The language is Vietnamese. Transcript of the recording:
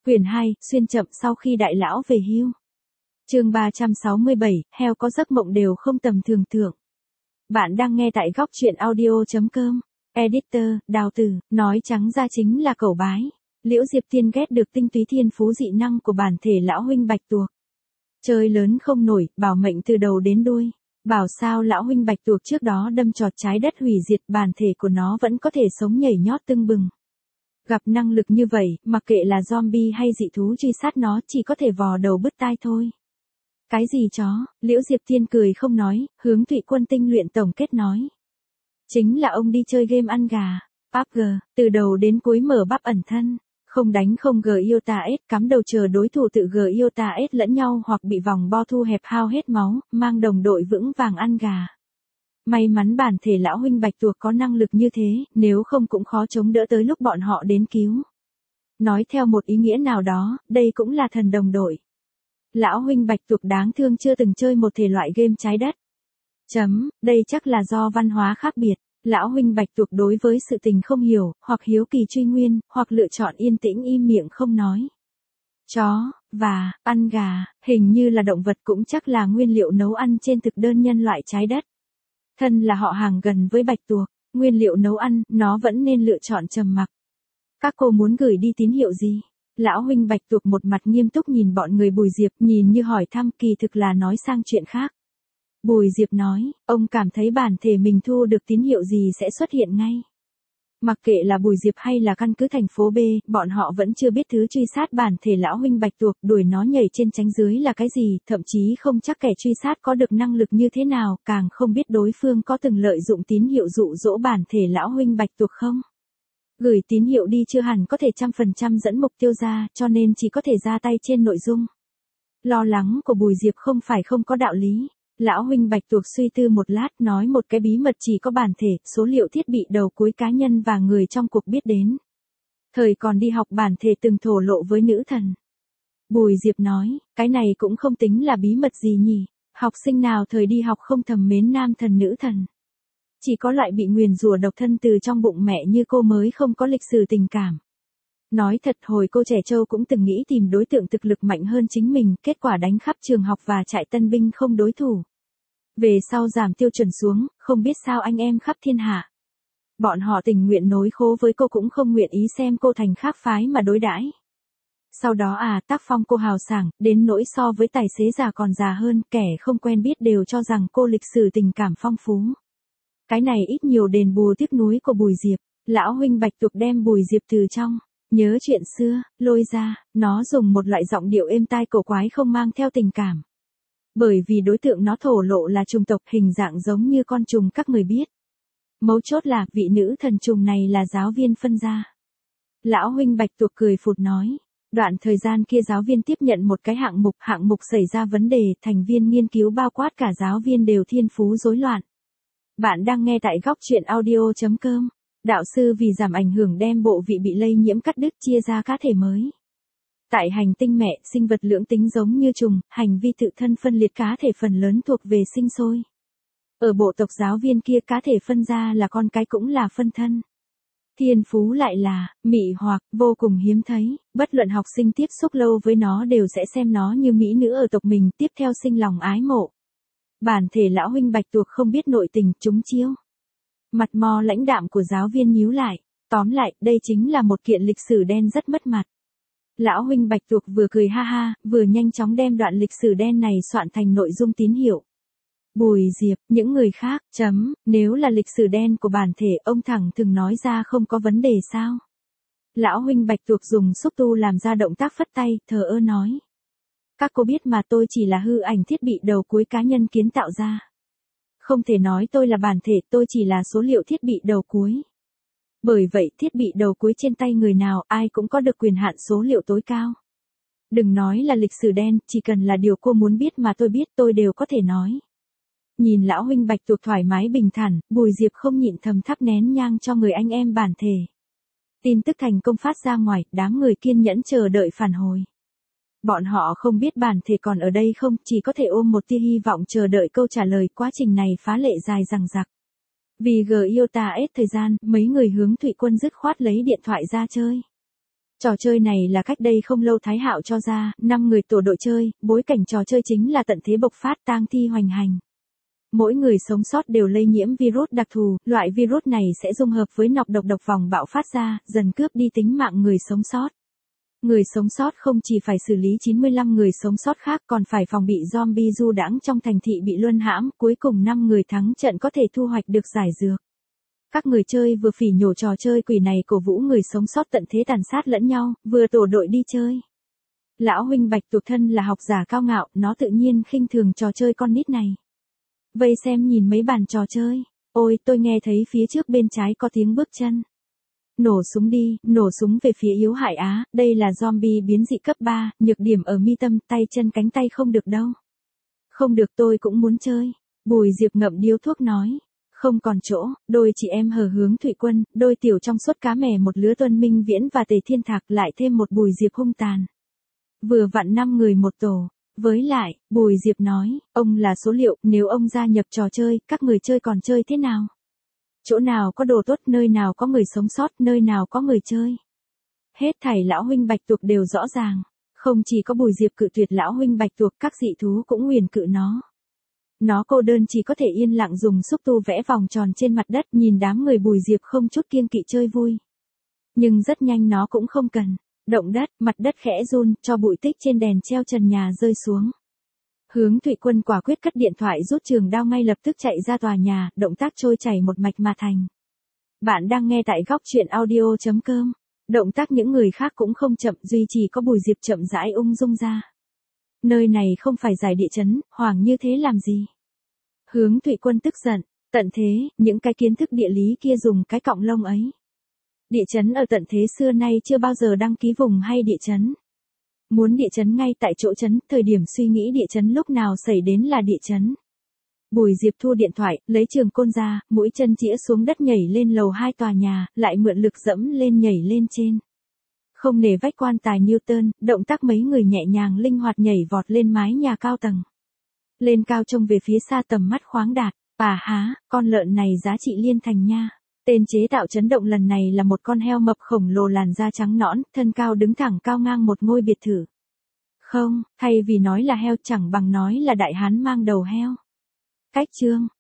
Quyển 2, xuyên chậm sau khi đại lão về hưu. Chương 367, heo có giấc mộng đều không tầm thường thượng. Bạn đang nghe tại góc truyện audio.com. Editor, Đào Tử, nói trắng ra chính là cẩu bái. Liễu Diệp Tiên ghét được tinh túy thiên phú dị năng của bản thể lão huynh Bạch Tuộc. Chơi lớn không nổi, bảo mệnh từ đầu đến đuôi. Bảo sao lão huynh Bạch Tuộc trước đó đâm trọt trái đất hủy diệt, bản thể của nó vẫn có thể sống nhảy nhót tưng bừng. Gặp năng lực như vậy, mặc kệ là zombie hay dị thú truy sát nó chỉ có thể vò đầu bứt tai thôi. Cái gì chó, Liễu Diệp Tiên cười không nói, hướng Thụy Quân tinh luyện tổng kết nói. Chính là ông đi chơi game ăn gà, PUBG, từ đầu đến cuối mở bắp ẩn thân, không đánh không GIOTA-S, cắm đầu chờ đối thủ tự GIOTA-S lẫn nhau hoặc bị vòng bo thu hẹp hao hết máu, mang đồng đội vững vàng ăn gà. May mắn bản thể lão huynh Bạch Tuộc có năng lực như thế, nếu không cũng khó chống đỡ tới lúc bọn họ đến cứu. Nói theo một ý nghĩa nào đó, đây cũng là thần đồng đội. Lão huynh Bạch Tuộc đáng thương chưa từng chơi một thể loại game trái đất. Đây chắc là do văn hóa khác biệt. Lão huynh Bạch Tuộc đối với sự tình không hiểu, hoặc hiếu kỳ truy nguyên, hoặc lựa chọn yên tĩnh im miệng không nói. Chó, và, ăn gà, hình như là động vật cũng chắc là nguyên liệu nấu ăn trên thực đơn nhân loại trái đất. Thân là họ hàng gần với Bạch Tuộc, nguyên liệu nấu ăn, nó vẫn nên lựa chọn trầm mặc. Các cô muốn gửi đi tín hiệu gì? Lão huynh Bạch Tuộc một mặt nghiêm túc nhìn bọn người Bùi Diệp, nhìn như hỏi thăm, kỳ thực là nói sang chuyện khác. Bùi Diệp nói, ông cảm thấy bản thể mình thu được tín hiệu gì sẽ xuất hiện ngay. Mặc kệ là Bùi Diệp hay là căn cứ thành phố B, bọn họ vẫn chưa biết thứ truy sát bản thể lão huynh Bạch Tuộc, đuổi nó nhảy trên tránh dưới là cái gì, thậm chí không chắc kẻ truy sát có được năng lực như thế nào, càng không biết đối phương có từng lợi dụng tín hiệu dụ dỗ bản thể lão huynh Bạch Tuộc không. Gửi tín hiệu đi chưa hẳn có thể 100% dẫn mục tiêu ra, cho nên chỉ có thể ra tay trên nội dung. Lo lắng của Bùi Diệp không phải không có đạo lý. Lão huynh Bạch Tuộc suy tư một lát, nói một cái bí mật chỉ có bản thể, số liệu thiết bị đầu cuối cá nhân và người trong cuộc biết đến. Thời còn đi học bản thể từng thổ lộ với nữ thần. Bùi Diệp nói, cái này cũng không tính là bí mật gì nhỉ, học sinh nào thời đi học không thầm mến nam thần nữ thần. Chỉ có loại bị nguyền rủa độc thân từ trong bụng mẹ như cô mới không có lịch sử tình cảm. Nói thật hồi cô trẻ trâu cũng từng nghĩ tìm đối tượng thực lực mạnh hơn chính mình, kết quả đánh khắp trường học và trại tân binh không đối thủ. Về sau giảm tiêu chuẩn xuống, không biết sao anh em khắp thiên hạ. Bọn họ tình nguyện nối khố với cô cũng không nguyện ý xem cô thành khác phái mà đối đãi. Sau đó tác phong cô hào sảng, đến nỗi so với tài xế già còn già hơn, kẻ không quen biết đều cho rằng cô lịch sử tình cảm phong phú. Cái này ít nhiều đền bù tiếc nuối của Bùi Diệp. Lão huynh Bạch Tuộc đem Bùi Diệp từ trong nhớ chuyện xưa lôi ra, nó dùng một loại giọng điệu êm tai cổ quái không mang theo tình cảm. Bởi vì đối tượng nó thổ lộ là trùng tộc, hình dạng giống như con trùng các người biết. Mấu chốt là vị nữ thần trùng này là giáo viên phân ra. Lão huynh Bạch Tuộc cười phụt nói, đoạn thời gian kia giáo viên tiếp nhận một cái hạng mục xảy ra vấn đề, thành viên nghiên cứu bao quát cả giáo viên đều thiên phú rối loạn. Bạn đang nghe tại góc truyện audio.com. Đạo sư vì giảm ảnh hưởng đem bộ vị bị lây nhiễm cắt đứt chia ra cá thể mới. Tại hành tinh mẹ, sinh vật lưỡng tính giống như trùng, hành vi tự thân phân liệt cá thể phần lớn thuộc về sinh sôi. Ở bộ tộc giáo viên kia cá thể phân ra là con cái cũng là phân thân. Thiên phú lại là, mị hoặc, vô cùng hiếm thấy, bất luận học sinh tiếp xúc lâu với nó đều sẽ xem nó như mỹ nữ ở tộc mình, tiếp theo sinh lòng ái mộ. Bản thể lão huynh Bạch Tuộc không biết nội tình, trúng chiêu. Mặt mò lãnh đạm của giáo viên nhíu lại, tóm lại, đây chính là một kiện lịch sử đen rất mất mặt. Lão huynh Bạch Tuộc vừa cười ha ha, vừa nhanh chóng đem đoạn lịch sử đen này soạn thành nội dung tín hiệu. Bùi Diệp, những người khác, nếu là lịch sử đen của bản thể, ông thẳng thừng nói ra không có vấn đề sao? Lão huynh Bạch Tuộc dùng xúc tu làm ra động tác phất tay, thờ ơ nói. Các cô biết mà, tôi chỉ là hư ảnh thiết bị đầu cuối cá nhân kiến tạo ra. Không thể nói tôi là bản thể, tôi chỉ là số liệu thiết bị đầu cuối. Bởi vậy thiết bị đầu cuối trên tay người nào ai cũng có được quyền hạn số liệu tối cao. Đừng nói là lịch sử đen, chỉ cần là điều cô muốn biết mà tôi biết tôi đều có thể nói. Nhìn lão huynh Bạch Tuộc thoải mái bình thản, Bùi Diệp không nhịn thầm thắp nén nhang cho người anh em bản thể. Tin tức thành công phát ra ngoài, đám người kiên nhẫn chờ đợi phản hồi. Bọn họ không biết bản thể còn ở đây không, chỉ có thể ôm một tia hy vọng chờ đợi câu trả lời, quá trình này phá lệ dài dằng dặc. Vì GIOTA-S thời gian, mấy người hướng Thụy Quân dứt khoát lấy điện thoại ra chơi. Trò chơi này là cách đây không lâu Thái Hạo cho ra, 5 người tổ đội chơi, bối cảnh trò chơi chính là tận thế bộc phát tang thi hoành hành. Mỗi người sống sót đều lây nhiễm virus đặc thù, loại virus này sẽ dung hợp với nọc độc vòng bạo phát ra, dần cướp đi tính mạng người sống sót. Người sống sót không chỉ phải xử lý 95 người sống sót khác còn phải phòng bị zombie du đãng trong thành thị bị luân hãm, cuối cùng 5 người thắng trận có thể thu hoạch được giải dược. Các người chơi vừa phỉ nhổ trò chơi quỷ này cổ vũ người sống sót tận thế tàn sát lẫn nhau, vừa tổ đội đi chơi. Lão huynh Bạch Tuộc thân là học giả cao ngạo, nó tự nhiên khinh thường trò chơi con nít này. Vây xem nhìn mấy bàn trò chơi. Ôi, tôi nghe thấy phía trước bên trái có tiếng bước chân. Nổ súng đi, nổ súng về phía yếu hại á, đây là zombie biến dị cấp 3, nhược điểm ở mi tâm, tay chân cánh tay không được đâu. Không được, tôi cũng muốn chơi. Bùi Diệp ngậm điếu thuốc nói. Không còn chỗ, đôi chị em Hờ Hướng Thụy Quân, đôi tiểu trong suốt cá mè một lứa Tuân Minh Viễn và Tề Thiên Thạc lại thêm một Bùi Diệp hung tàn. Vừa vặn 5 người một tổ. Với lại, Bùi Diệp nói, ông là số liệu, nếu ông gia nhập trò chơi, các người chơi còn chơi thế nào? Chỗ nào có đồ tốt, nơi nào có người sống sót, nơi nào có người chơi. Hết thảy lão huynh Bạch Tuộc đều rõ ràng. Không chỉ có Bùi Diệp cự tuyệt lão huynh Bạch Tuộc, các dị thú cũng huyền cự nó. Nó cô đơn chỉ có thể yên lặng dùng xúc tu vẽ vòng tròn trên mặt đất, nhìn đám người Bùi Diệp không chút kiêng kỵ chơi vui. Nhưng rất nhanh nó cũng không cần. Động đất, mặt đất khẽ run, cho bụi tích trên đèn treo trần nhà rơi xuống. Hướng Thụy Quân quả quyết cất điện thoại rút trường đao ngay lập tức chạy ra tòa nhà, động tác trôi chảy một mạch mà thành. Bạn đang nghe tại góc truyện audio.com. Động tác những người khác cũng không chậm, duy chỉ có Bùi Diệp chậm rãi ung dung ra. Nơi này không phải giải địa chấn, hoảng như thế làm gì? Hướng Thụy Quân tức giận, tận thế, những cái kiến thức địa lý kia dùng cái cọng lông ấy. Địa chấn ở tận thế xưa nay chưa bao giờ đăng ký vùng hay địa chấn. Muốn địa chấn ngay tại chỗ chấn, thời điểm suy nghĩ địa chấn lúc nào xảy đến là địa chấn. Bùi Diệp thu điện thoại, lấy trường côn ra, mũi chân chĩa xuống đất nhảy lên lầu 2 tòa nhà, lại mượn lực dẫm lên nhảy lên trên. Không nể vách quan tài Newton, động tác mấy người nhẹ nhàng linh hoạt nhảy vọt lên mái nhà cao tầng. Lên cao trông về phía xa tầm mắt khoáng đạt, há, con lợn này giá trị liên thành nha. Tên chế tạo chấn động lần này là một con heo mập khổng lồ làn da trắng nõn, thân cao đứng thẳng cao ngang một ngôi biệt thự. Không, thay vì nói là heo chẳng bằng nói là đại hán mang đầu heo. Cách chương